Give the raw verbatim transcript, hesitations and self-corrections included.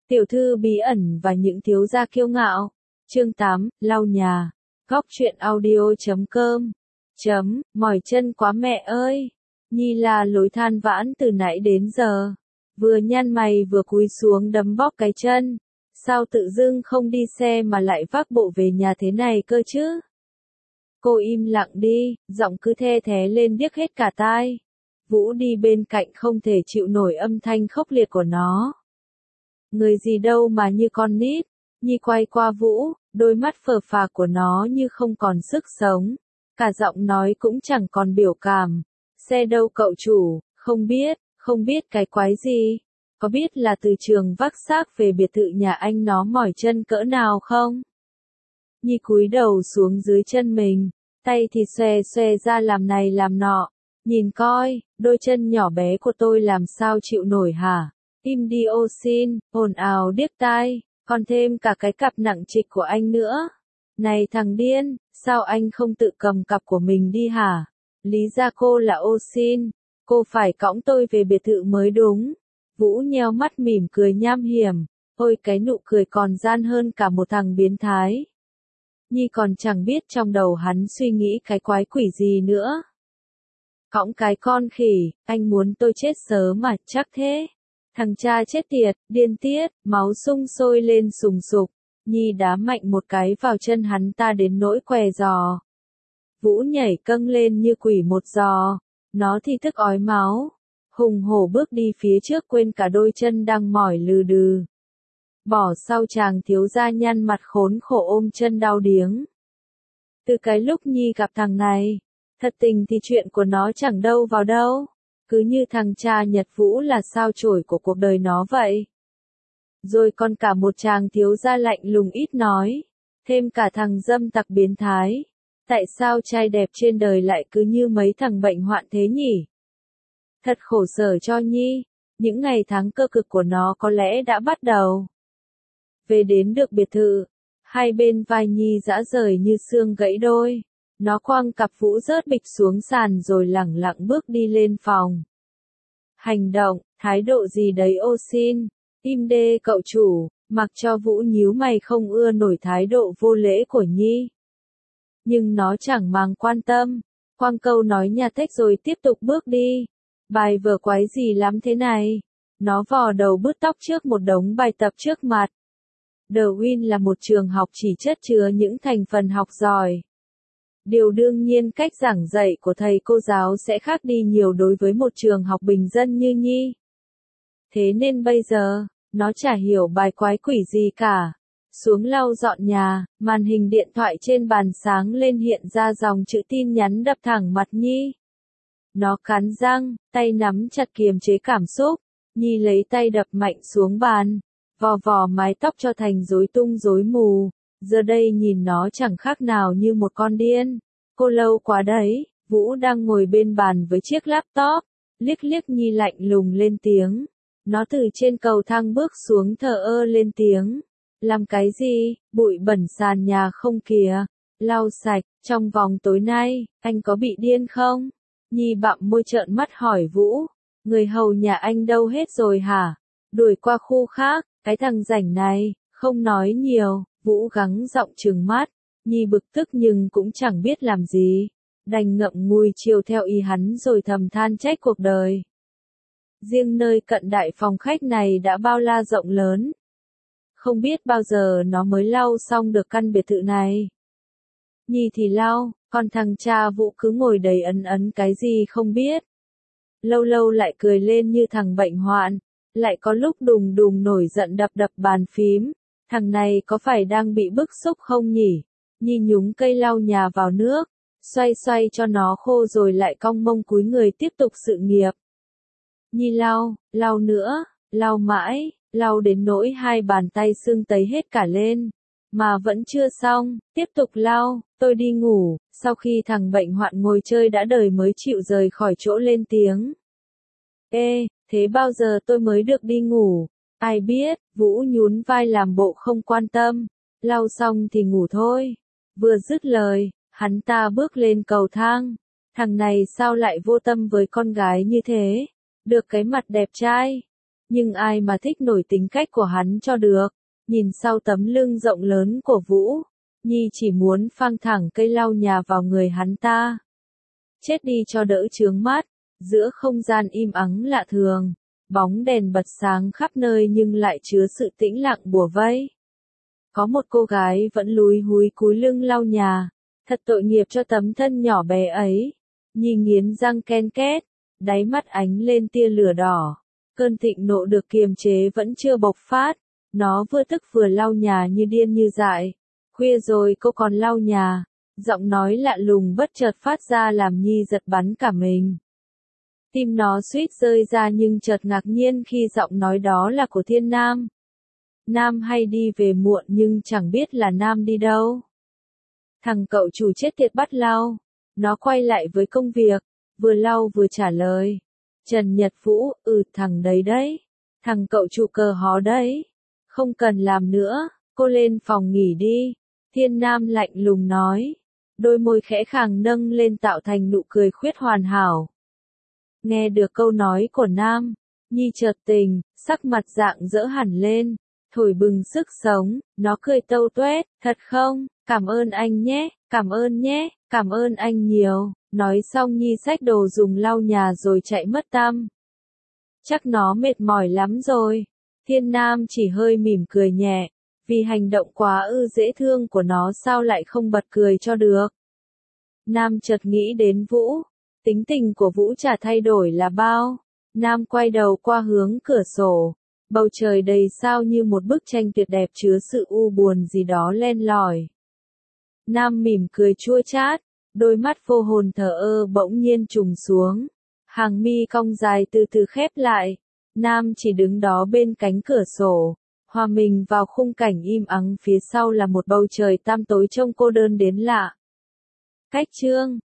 Tiểu thư bí ẩn và những thiếu gia kiêu ngạo. Chương tám, lau nhà. Góc truyện audio chấm com. Chấm, mỏi chân quá mẹ ơi. Nhi la lối than vãn từ nãy đến giờ. Vừa nhăn mày vừa cúi xuống đấm bóp cái chân. Sao tự dưng không đi xe mà lại vác bộ về nhà thế này cơ chứ? Cô im lặng đi, giọng cứ the thé lên điếc hết cả tai. Vũ đi bên cạnh không thể chịu nổi âm thanh khốc liệt của nó. Người gì đâu mà như con nít. Nhi quay qua Vũ, đôi mắt phờ phạc của nó như không còn sức sống. Cả giọng nói cũng chẳng còn biểu cảm. Xe đâu cậu chủ, không biết, không biết cái quái gì. Có biết là từ trường vác xác về biệt thự nhà anh nó mỏi chân cỡ nào không? Nhi cúi đầu xuống dưới chân mình, tay thì xòe xòe ra làm này làm nọ. Nhìn coi, đôi chân nhỏ bé của tôi làm sao chịu nổi hả? Im đi ô xin, ồn ào điếc tai, còn thêm cả cái cặp nặng trịch của anh nữa. Này thằng điên, sao anh không tự cầm cặp của mình đi hả? Lý ra cô là ô xin, cô phải cõng tôi về biệt thự mới đúng. Vũ nheo mắt mỉm cười nham hiểm, ôi cái nụ cười còn gian hơn cả một thằng biến thái. Nhi còn chẳng biết trong đầu hắn suy nghĩ cái quái quỷ gì nữa. Cõng cái con khỉ, anh muốn tôi chết sớm mà, chắc thế. Thằng cha chết tiệt, điên tiết, máu sung sôi lên sùng sục. Nhi đá mạnh một cái vào chân hắn ta đến nỗi què giò. Vũ nhảy câng lên như quỷ một giò. Nó thì thức ói máu. Hùng hổ bước đi phía trước quên cả đôi chân đang mỏi lừ đừ. Bỏ sau chàng thiếu gia nhăn mặt khốn khổ ôm chân đau điếng. Từ cái lúc Nhi gặp thằng này, thật tình thì chuyện của nó chẳng đâu vào đâu. Cứ như thằng cha Nhật Vũ là sao chổi của cuộc đời nó vậy. Rồi còn cả một chàng thiếu gia lạnh lùng ít nói. Thêm cả thằng dâm tặc biến thái. Tại sao trai đẹp trên đời lại cứ như mấy thằng bệnh hoạn thế nhỉ? Thật khổ sở cho Nhi. Những ngày tháng cơ cực của nó có lẽ đã bắt đầu. Về đến được biệt thự. Hai bên vai Nhi rã rời như xương gãy đôi. Nó quăng cặp Vũ rớt bịch xuống sàn rồi lẳng lặng bước đi lên phòng. Hành động, thái độ gì đấy ô xin. Im đê cậu chủ, mặc cho Vũ nhíu mày không ưa nổi thái độ vô lễ của Nhi. Nhưng nó chẳng mang quan tâm. Quăng câu nói nhà thách rồi tiếp tục bước đi. Bài vở quái gì lắm thế này. Nó vò đầu bứt tóc trước một đống bài tập trước mặt. The Win là một trường học chỉ chất chứa những thành phần học giỏi. Điều đương nhiên cách giảng dạy của thầy cô giáo sẽ khác đi nhiều đối với một trường học bình dân như Nhi. Thế nên bây giờ, nó chả hiểu bài quái quỷ gì cả. Xuống lau dọn nhà, màn hình điện thoại trên bàn sáng lên hiện ra dòng chữ tin nhắn đập thẳng mặt Nhi. Nó cắn răng, tay nắm chặt kiềm chế cảm xúc. Nhi lấy tay đập mạnh xuống bàn, vò vò mái tóc cho thành rối tung rối mù. Giờ đây nhìn nó chẳng khác nào như một con điên. Cô lâu quá đấy. Vũ đang ngồi bên bàn với chiếc laptop. Liếc liếc Nhi lạnh lùng lên tiếng. Nó từ trên cầu thang bước xuống thờ ơ lên tiếng. Làm cái gì, bụi bẩn sàn nhà không kìa. Lau sạch, trong vòng tối nay, anh có bị điên không? Nhi bặm môi trợn mắt hỏi Vũ. Người hầu nhà anh đâu hết rồi hả? Đuổi qua khu khác, cái thằng rảnh này, không nói nhiều. Vũ gắng giọng trừng mắt. Nhi bực tức nhưng cũng chẳng biết làm gì. Đành ngậm ngùi chiều theo ý hắn rồi thầm than trách cuộc đời. Riêng nơi cận đại phòng khách này đã bao la rộng lớn. Không biết bao giờ nó mới lau xong được căn biệt thự này. Nhi thì lau, còn thằng cha Vũ cứ ngồi đầy ấn ấn cái gì không biết. Lâu lâu lại cười lên như thằng bệnh hoạn. Lại có lúc đùng đùng nổi giận đập đập bàn phím. Thằng này có phải đang bị bức xúc không nhỉ? Nhi nhúng cây lau nhà vào nước. Xoay xoay cho nó khô rồi lại cong mông cúi người tiếp tục sự nghiệp. Nhi lau, lau nữa, lau mãi, lau đến nỗi hai bàn tay sưng tấy hết cả lên. Mà vẫn chưa xong, tiếp tục lau, tôi đi ngủ. Sau khi thằng bệnh hoạn ngồi chơi đã đời mới chịu rời khỏi chỗ lên tiếng. Ê, thế bao giờ tôi mới được đi ngủ? Ai biết, Vũ nhún vai làm bộ không quan tâm. Lau xong thì ngủ thôi. Vừa dứt lời, hắn ta bước lên cầu thang. Thằng này sao lại vô tâm với con gái như thế? Được cái mặt đẹp trai. Nhưng ai mà thích nổi tính cách của hắn cho được. Nhìn sau tấm lưng rộng lớn của Vũ, Nhi chỉ muốn phang thẳng cây lau nhà vào người hắn ta. Chết đi cho đỡ chướng mắt. Giữa không gian im ắng lạ thường, bóng đèn bật sáng khắp nơi nhưng lại chứa sự tĩnh lặng bủa vây. Có một cô gái vẫn lúi húi cúi lưng lau nhà. Thật tội nghiệp cho tấm thân nhỏ bé ấy. Nhi nghiến răng ken két, đáy mắt ánh lên tia lửa đỏ. Cơn thịnh nộ được kiềm chế vẫn chưa bộc phát. Nó vừa tức vừa lau nhà như điên như dại. Khuya rồi cô còn lau nhà. Giọng nói lạ lùng bất chợt phát ra làm Nhi giật bắn cả mình. Tim nó suýt rơi ra nhưng chợt ngạc nhiên khi giọng nói đó là của Thiên Nam. Nam hay đi về muộn nhưng chẳng biết là Nam đi đâu. Thằng cậu chủ chết tiệt bắt lau. Nó quay lại với công việc, vừa lau vừa trả lời. Trần Nhật Vũ, ừ thằng đấy đấy. Thằng cậu chủ cờ hó đấy. Không cần làm nữa, cô lên phòng nghỉ đi. Thiên Nam lạnh lùng nói. Đôi môi khẽ khàng nâng lên tạo thành nụ cười khuyết hoàn hảo. Nghe được câu nói của Nam, Nhi chợt tình, sắc mặt rạng rỡ hẳn lên, thổi bừng sức sống, nó cười tâu tuét, thật không, cảm ơn anh nhé, cảm ơn nhé, cảm ơn anh nhiều, nói xong Nhi xách đồ dùng lau nhà rồi chạy mất tăm. Chắc nó mệt mỏi lắm rồi, Thiên Nam chỉ hơi mỉm cười nhẹ, vì hành động quá ư dễ thương của nó sao lại không bật cười cho được. Nam chợt nghĩ đến Vũ. Tính tình của Vũ chả thay đổi là bao. Nam quay đầu qua hướng cửa sổ. Bầu trời đầy sao như một bức tranh tuyệt đẹp chứa sự u buồn gì đó len lỏi. Nam mỉm cười chua chát. Đôi mắt vô hồn thờ ơ bỗng nhiên trùng xuống. Hàng mi cong dài từ từ khép lại. Nam chỉ đứng đó bên cánh cửa sổ. Hòa mình vào khung cảnh im ắng phía sau là một bầu trời tăm tối trông cô đơn đến lạ. Cách chương